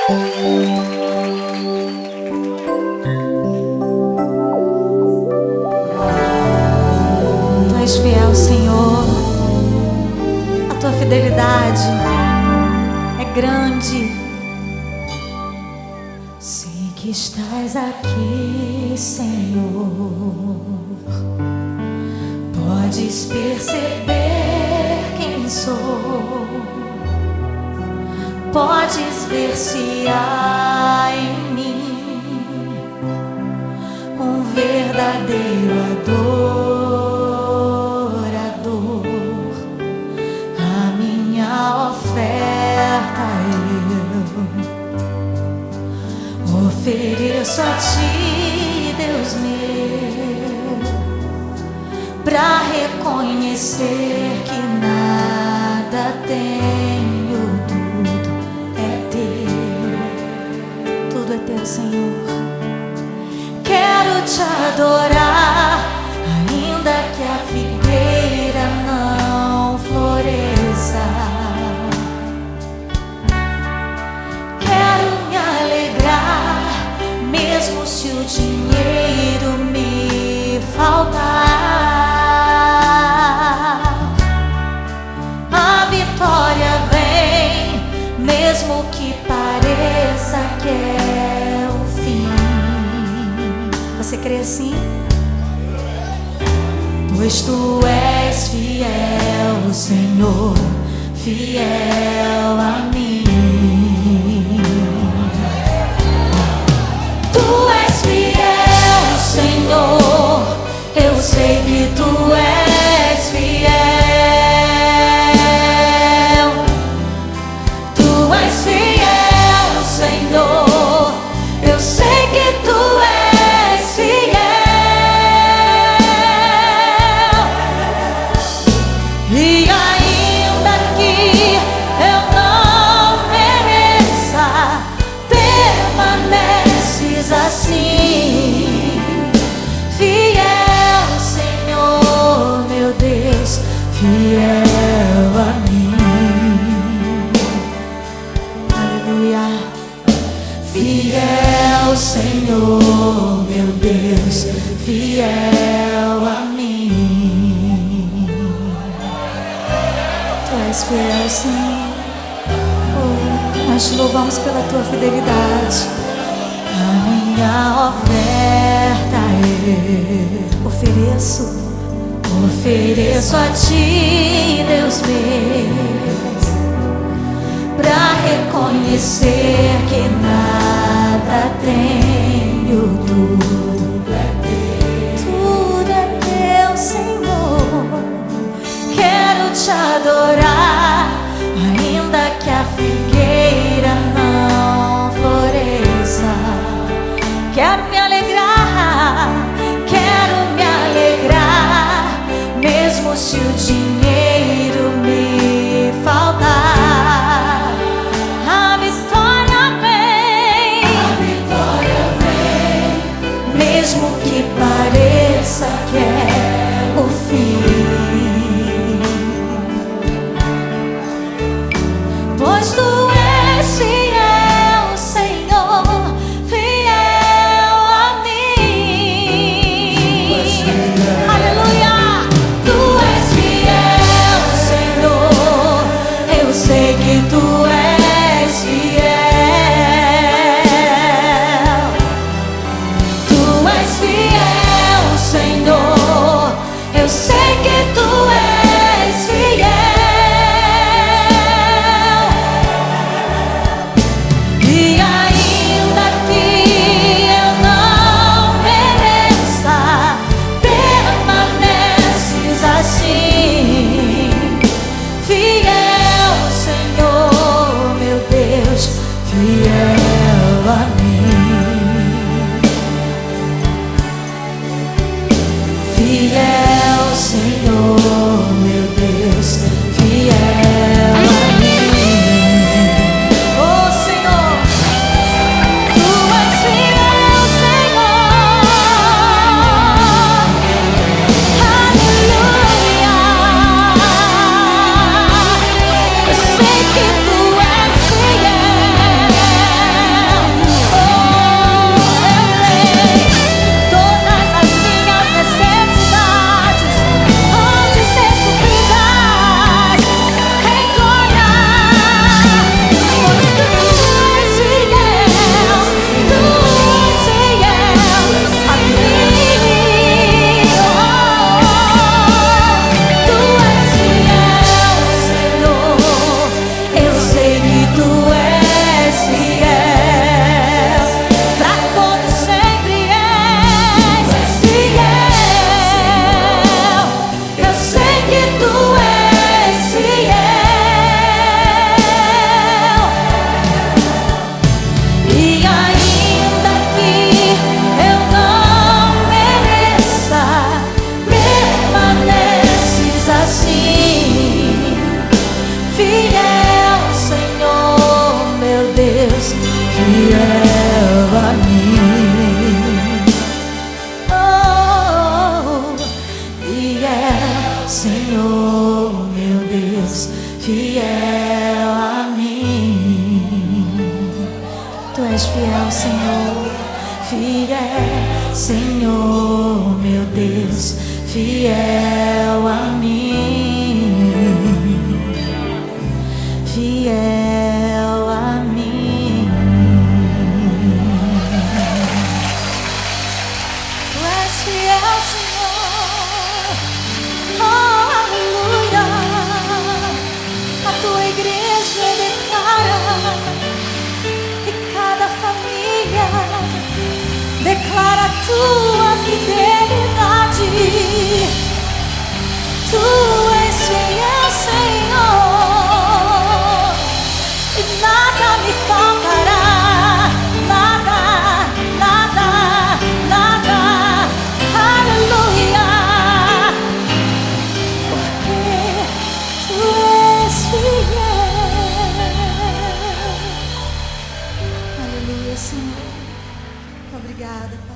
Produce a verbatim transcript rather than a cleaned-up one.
Tu és fiel, Senhor. A tua fidelidade é grande. Sei que estás aqui, Senhor. Podes perceber quem sou. Podes ver se há em mim um verdadeiro adorador. A minha oferta eu ofereço a ti, Deus meu, pra reconhecer que nada tenho, tudo é teu, tudo é teu, Senhor. Quero te adorar, ainda que a figueira não floresça. Quero me alegrar, mesmo se o dinheiro me faltar. A vitória vem, mesmo que pareça que é o fim. Você crê assim? Pois tu és fiel, Senhor, fiel a mim. Tu és fiel, Senhor, eu sei que tu és fiel. Tu és fiel, Senhor, eu sei que tu és fiel. E ainda que eu não mereça, permaneces assim. Fiel, Senhor, meu Deus, fiel a mim. Aleluia. Fiel, Senhor, meu Deus, fiel a mim. Tu és fiel, Senhor. Oh, nós te louvamos pela tua fidelidade. A minha oferta eu ofereço, ofereço a ti, Deus meu, pra reconhecer que nada tenho, tudo é teu, tudo é teu, Senhor. Quero te adorar, ainda que a figueira não floresça. Quero me alegrar, quero me alegrar, mesmo se o dinheiro me faltar. A vitória vem, a vitória vem, mesmo que pareça que é o fim. Pois tu és fiel, Senhor, fiel a mim. Aleluia. Tu és fiel, Senhor, eu sei que tu és fiel. Tu és fiel, Senhor, eu sei que tu és fiel. E ainda que eu não mereça, permaneces assim. Fiel, Senhor, meu Deus, fiel a mim. Fiel, Senhor, meu Deus, fiel a mim. Oh, Senhor, tu és fiel, Senhor. Aleluia. Eu sei que tu és fiel. fiel a mim. Oh, fiel, Senhor, meu Deus, fiel a mim. Tu és fiel, Senhor, fiel, Senhor, meu Deus, fiel a mim, fiel a mim. Tu és fiel, Senhor, oh, aleluia. A tua igreja declara, e cada família declara a tua fidelidade. Tu és fiel, Senhor, e nada me faltará, nada, nada, nada, aleluia, porque tu és fiel. Aleluia, Senhor. Obrigada, Pai.